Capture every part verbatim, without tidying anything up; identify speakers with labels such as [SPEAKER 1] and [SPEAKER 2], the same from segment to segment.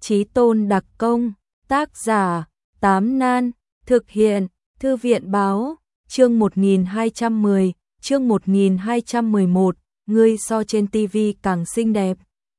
[SPEAKER 1] Chí Tôn đặc công, tác giả, Tám Nan, thực hiện, Thư viện báo, chương một nghìn hai trăm mười, chương một nghìn hai trăm mười một, ngươi so trên tivi càng xinh đẹp.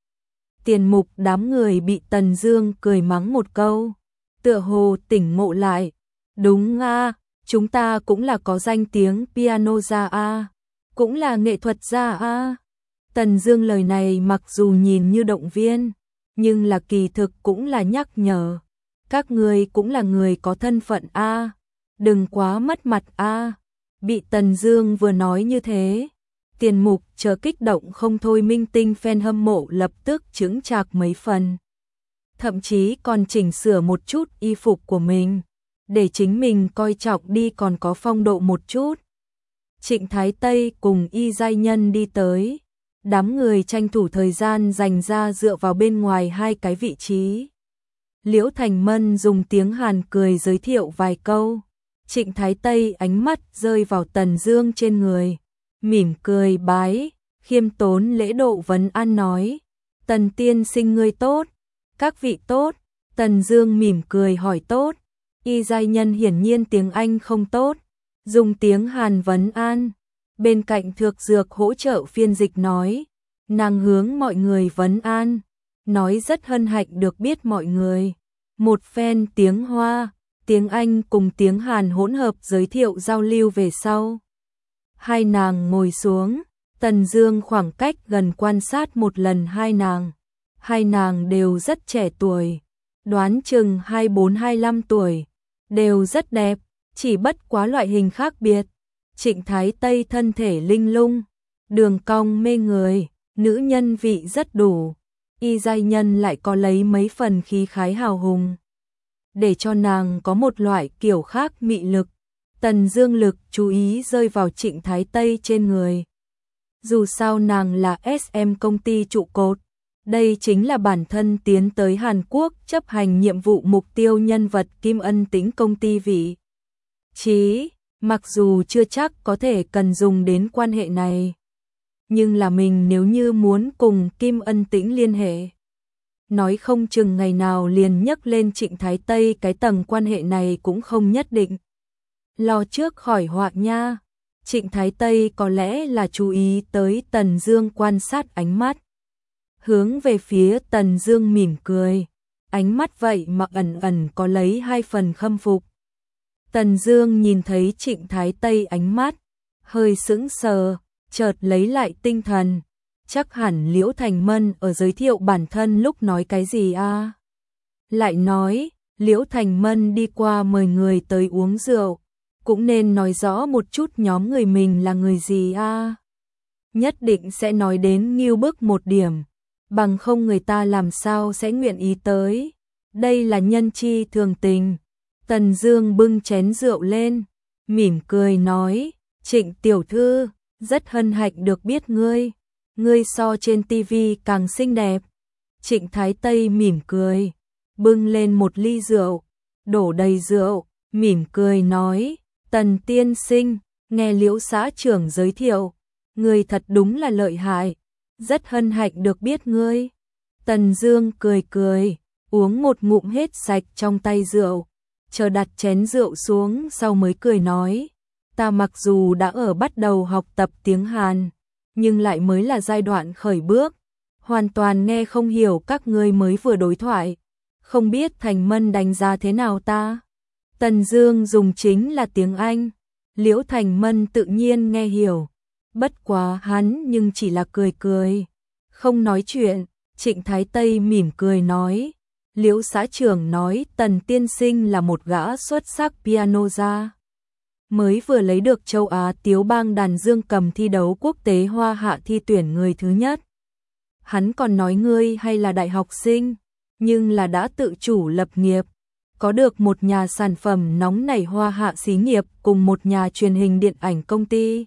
[SPEAKER 1] Tiền mục đám người bị Tần Dương cười mắng một câu, tựa hồ tỉnh ngộ lại, đúng a, chúng ta cũng là có danh tiếng piano gia a, cũng là nghệ thuật gia a. Tần Dương lời này mặc dù nhìn như động viên, nhưng là kỳ thực cũng là nhắc nhở. Các ngươi cũng là người có thân phận a, đừng quá mất mặt a. Bị Tần Dương vừa nói như thế, Tiền mục chờ kích động không thôi, minh tinh fan hâm mộ lập tức chững chạc mấy phần. Thậm chí còn chỉnh sửa một chút y phục của mình, để chính mình coi trọng đi còn có phong độ một chút. Trịnh Thái Tây cùng Y Giai Nhân đi tới, đám người tranh thủ thời gian dành ra dựa vào bên ngoài hai cái vị trí. Liễu Thành Mân dùng tiếng Hàn cười giới thiệu vài câu, Trịnh Thái Tây ánh mắt rơi vào Tần Dương trên người, mỉm cười bái, khiêm tốn lễ độ vấn an nói, Tần tiên sinh ngươi tốt, các vị tốt. Tần Dương mỉm cười hỏi tốt, Y Giai Nhân hiển nhiên tiếng Anh không tốt, dùng tiếng Hàn vấn an. Bên cạnh Thược Dược hỗ trợ phiên dịch nói, nàng hướng mọi người vấn an, nói rất hân hạnh được biết mọi người. Một phen tiếng Hoa, tiếng Anh cùng tiếng Hàn hỗn hợp giới thiệu giao lưu về sau. Hai nàng ngồi xuống, Tần Dương khoảng cách gần quan sát một lần hai nàng. Hai nàng đều rất trẻ tuổi, đoán chừng hai mươi bốn hai mươi lăm tuổi, đều rất đẹp, chỉ bất quá loại hình khác biệt. Trịnh Thái Tây thân thể linh lung, đường cong mê người, nữ nhân vị rất đủ. Y Giai Nhân lại có lấy mấy phần khí khái hào hùng, để cho nàng có một loại kiểu khác mị lực. Tần Dương lực chú ý rơi vào Trịnh Thái Tây trên người. Dù sao nàng là ét em công ty trụ cột, đây chính là bản thân tiến tới Hàn Quốc chấp hành nhiệm vụ mục tiêu nhân vật Kim Ân Tĩnh công ty vị trí. Mặc dù chưa chắc có thể cần dùng đến quan hệ này, nhưng là mình nếu như muốn cùng Kim Ân Tĩnh liên hệ, nói không chừng ngày nào liền nhắc lên Trịnh Thái Tây, cái tầng quan hệ này cũng không nhất định. Lo trước khỏi họa nha. Trịnh Thái Tây có lẽ là chú ý tới Tần Dương quan sát ánh mắt, hướng về phía Tần Dương mỉm cười, ánh mắt vậy mà ẩn ẩn có lấy hai phần khâm phục. Tần Dương nhìn thấy Trịnh Thái Tây ánh mắt, hơi sững sờ, chợt lấy lại tinh thần, chắc hẳn Liễu Thành Mân ở giới thiệu bản thân lúc nói cái gì a? À? Lại nói, Liễu Thành Mân đi qua mời người tới uống rượu, cũng nên nói rõ một chút nhóm người mình là người gì a? À? Nhất định sẽ nói đến nghiêu bức một điểm, bằng không người ta làm sao sẽ nguyện ý tới. Đây là nhân chi thường tình. Tần Dương bưng chén rượu lên, mỉm cười nói, Trịnh tiểu thư, rất hân hạnh được biết ngươi, ngươi so trên tivi càng xinh đẹp. Trịnh Thái Tây mỉm cười, bưng lên một ly rượu, đổ đầy rượu, mỉm cười nói, Tần tiên sinh, nghe Liễu xã trưởng giới thiệu, ngươi thật đúng là lợi hại, rất hân hạnh được biết ngươi. Tần Dương cười cười, uống một ngụm hết sạch trong tay rượu, chờ đặt chén rượu xuống sau mới cười nói, ta mặc dù đã ở bắt đầu học tập tiếng Hàn, nhưng lại mới là giai đoạn khởi bước, hoàn toàn nghe không hiểu các ngươi mới vừa đối thoại, không biết Thành Mân đánh giá thế nào ta. Tần Dương dùng chính là tiếng Anh, Liễu Thành Mân tự nhiên nghe hiểu, bất quá hắn nhưng chỉ là cười cười, không nói chuyện. Trịnh Thái Tây mỉm cười nói, Liễu xã trưởng nói Tần tiên sinh là một gã xuất sắc piano gia, mới vừa lấy được châu Á Tiếu bang đàn dương cầm thi đấu quốc tế Hoa Hạ thi tuyển người thứ nhất. Hắn còn nói ngươi hay là đại học sinh, nhưng là đã tự chủ lập nghiệp, có được một nhà sản phẩm nóng nảy Hoa Hạ xí nghiệp cùng một nhà truyền hình điện ảnh công ty.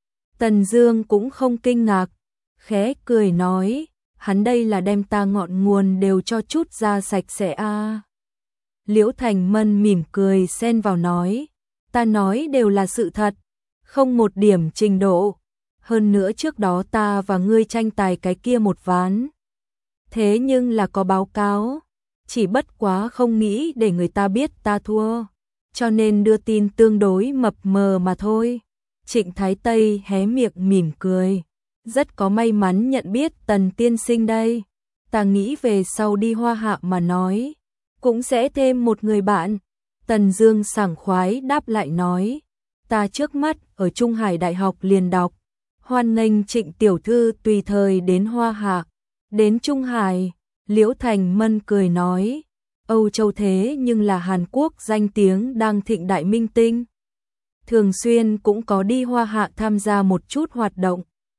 [SPEAKER 1] Tần Dương cũng không kinh ngạc, khẽ cười nói, hắn đây là đem ta ngọn nguồn đều cho chút ra sạch sẽ a. À. Liễu Thành Mân mỉm cười xen vào nói, ta nói đều là sự thật, không một điểm trình độ, hơn nữa trước đó ta và ngươi tranh tài cái kia một ván, thế nhưng là có báo cáo. chỉ bất quá không nghĩ để người ta biết ta thua, cho nên đưa tin tương đối mập mờ mà thôi. Trịnh Thái Tây hé miệng mỉm cười, rất có may mắn nhận biết Tần tiên sinh đây. Ta nghĩ về sau đi Hoa Hạ mà nói, cũng sẽ thêm một người bạn. Tần Dương sảng khoái đáp lại nói, ta trước mắt ở Trung Hải Đại học liền đọc, hoan nghênh Trịnh tiểu thư tùy thời đến Hoa Hạ. Đến Trung Hải, Liễu Thành Mân cười nói, Âu Châu thế nhưng là Hàn Quốc danh tiếng đang thịnh đại minh tinh, thường xuyên cũng có đi Hoa Hạ tham gia một chút hoạt động.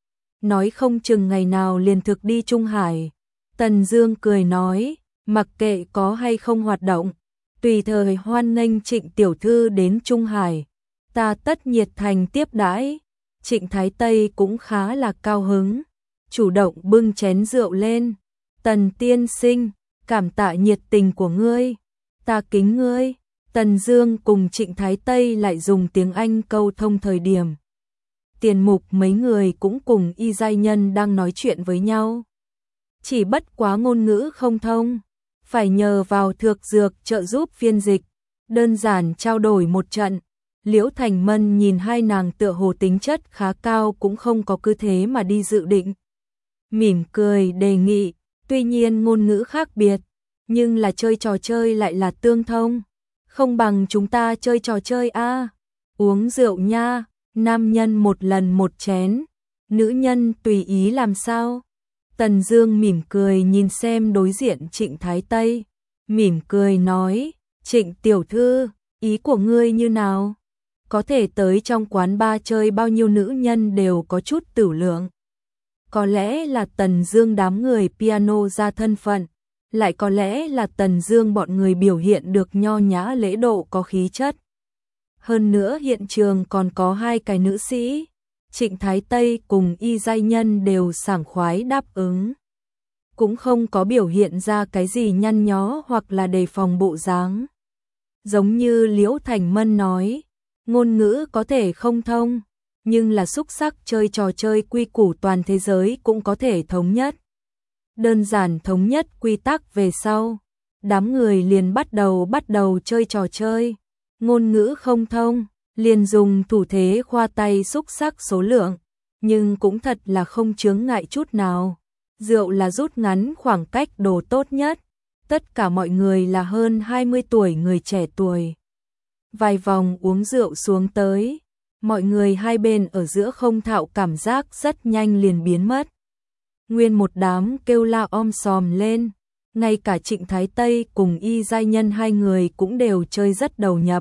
[SPEAKER 1] Nói không chừng ngày nào liền thực đi Trung Hải. Tần Dương cười nói, mặc kệ có hay không hoạt động, tùy thời hoan nghênh Trịnh tiểu thư đến Trung Hải, ta tất nhiệt thành tiếp đãi. Trịnh Thái Tây cũng khá là cao hứng, chủ động bưng chén rượu lên. Tần tiên sinh, cảm tạ nhiệt tình của ngươi, ta kính ngươi. Tần Dương cùng Trịnh Thái Tây lại dùng tiếng Anh câu thông thời điểm. Tiền mục mấy người cũng cùng y giai nhân đang nói chuyện với nhau. Chỉ bất quá ngôn ngữ không thông, phải nhờ vào Thược Dược trợ giúp phiên dịch, đơn giản trao đổi một trận. Liễu Thành Mân nhìn hai nàng tựa hồ tính chất khá cao cũng không có cứ thế mà đi dự định. Mỉm cười đề nghị, tuy nhiên ngôn ngữ khác biệt, nhưng là chơi trò chơi lại là tương thông. Không bằng chúng ta chơi trò chơi a, uống rượu nha, nam nhân một lần một chén, nữ nhân tùy ý làm sao. Tần Dương mỉm cười nhìn xem đối diện Trịnh Thái Tây, mỉm cười nói, Trịnh tiểu thư, ý của ngươi như nào? Có thể tới trong quán bar chơi bao nhiêu nữ nhân đều có chút tửu lượng. Có lẽ là Tần Dương đám người piano ra thân phận, lại có lẽ là Tần Dương bọn người biểu hiện được nho nhã lễ độ có khí chất. Hơn nữa hiện trường còn có hai cái nữ sĩ, Trịnh Thái Tây cùng y giai nhân đều sảng khoái đáp ứng, cũng không có biểu hiện ra cái gì nhăn nhó hoặc là đề phòng bộ dáng. Giống như Liễu Thành Mân nói, ngôn ngữ có thể không thông, nhưng là xúc sắc chơi trò chơi quy củ toàn thế giới cũng có thể thống nhất. Đơn giản thống nhất quy tắc về sau, đám người liền bắt đầu bắt đầu chơi trò chơi. Ngôn ngữ không thông, liền dùng thủ thế khoa tay xúc sắc số lượng, nhưng cũng thật là không chướng ngại chút nào. Rượu là rút ngắn khoảng cách đồ tốt nhất. Tất cả mọi người là hơn hai mươi tuổi người trẻ tuổi. Vài vòng uống rượu xuống tới, mọi người hai bên ở giữa không thạo cảm giác rất nhanh liền biến mất. Nguyên một đám kêu la om sòm lên, ngay cả Trịnh Thái Tây cùng y giai nhân hai người cũng đều chơi rất đầu nhập.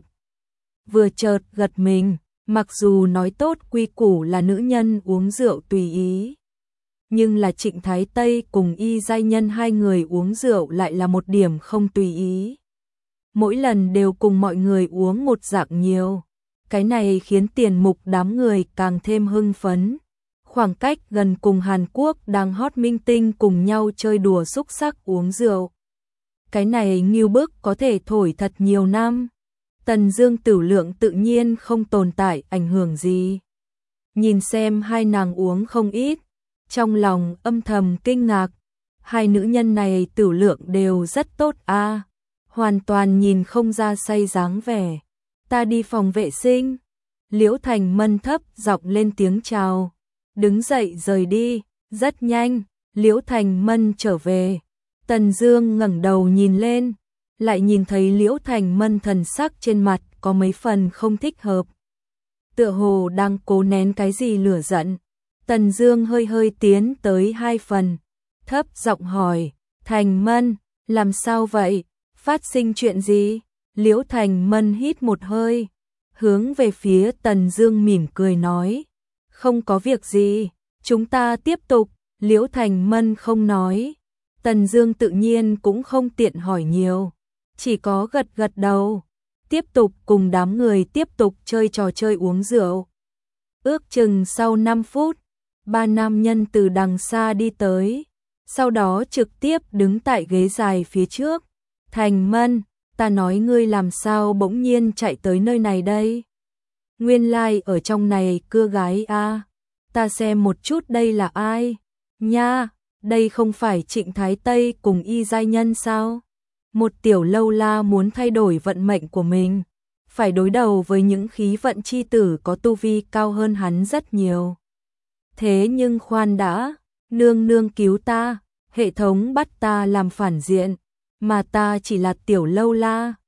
[SPEAKER 1] Vừa chợt gật mình, mặc dù nói tốt quy củ là nữ nhân uống rượu tùy ý, nhưng là Trịnh Thái Tây cùng y giai nhân hai người uống rượu lại là một điểm không tùy ý. Mỗi lần đều cùng mọi người uống một dạng nhiều. Cái này khiến tiền mục đám người càng thêm hưng phấn. Khoảng cách gần cùng Hàn Quốc đang hot minh tinh cùng nhau chơi đùa xúc sắc uống rượu. Cái này nghiêu bức có thể thổi thật nhiều năm. Tần Dương tửu lượng tự nhiên không tồn tại ảnh hưởng gì. Nhìn xem hai nàng uống không ít, trong lòng âm thầm kinh ngạc. Hai nữ nhân này tửu lượng đều rất tốt a, à, hoàn toàn nhìn không ra say dáng vẻ. Ta đi phòng vệ sinh. Liễu Thành Mân thấp giọng lên tiếng chào, đứng dậy rời đi. Rất nhanh, Liễu Thành Mân trở về. Tần Dương ngẩng đầu nhìn lên, lại nhìn thấy Liễu Thành Mân thần sắc trên mặt có mấy phần không thích hợp, tựa hồ đang cố nén cái gì lửa giận. Tần Dương hơi hơi tiến tới hai phần, thấp giọng hỏi, Thành Mân, làm sao vậy? Phát sinh chuyện gì? Liễu Thành Mân hít một hơi, hướng về phía Tần Dương mỉm cười nói, không có việc gì, chúng ta tiếp tục. Liễu Thành Mân không nói, Tần Dương tự nhiên cũng không tiện hỏi nhiều, chỉ có gật gật đầu, tiếp tục cùng đám người tiếp tục chơi trò chơi uống rượu. Ước chừng sau năm phút, ba nam nhân từ đằng xa đi tới, sau đó trực tiếp đứng tại ghế dài phía trước. Thành Mân, ta nói ngươi làm sao bỗng nhiên chạy tới nơi này đây? Nguyên lai like ở trong này cưa gái a. À. Ta xem một chút đây là ai? Nha, đây không phải Trịnh Thái Tây cùng y giai nhân sao? Một tiểu lâu la muốn thay đổi vận mệnh của mình, phải đối đầu với những khí vận chi tử có tu vi cao hơn hắn rất nhiều. Thế nhưng khoan đã, nương nương cứu ta, hệ thống bắt ta làm phản diện, mà ta chỉ là tiểu lâu la.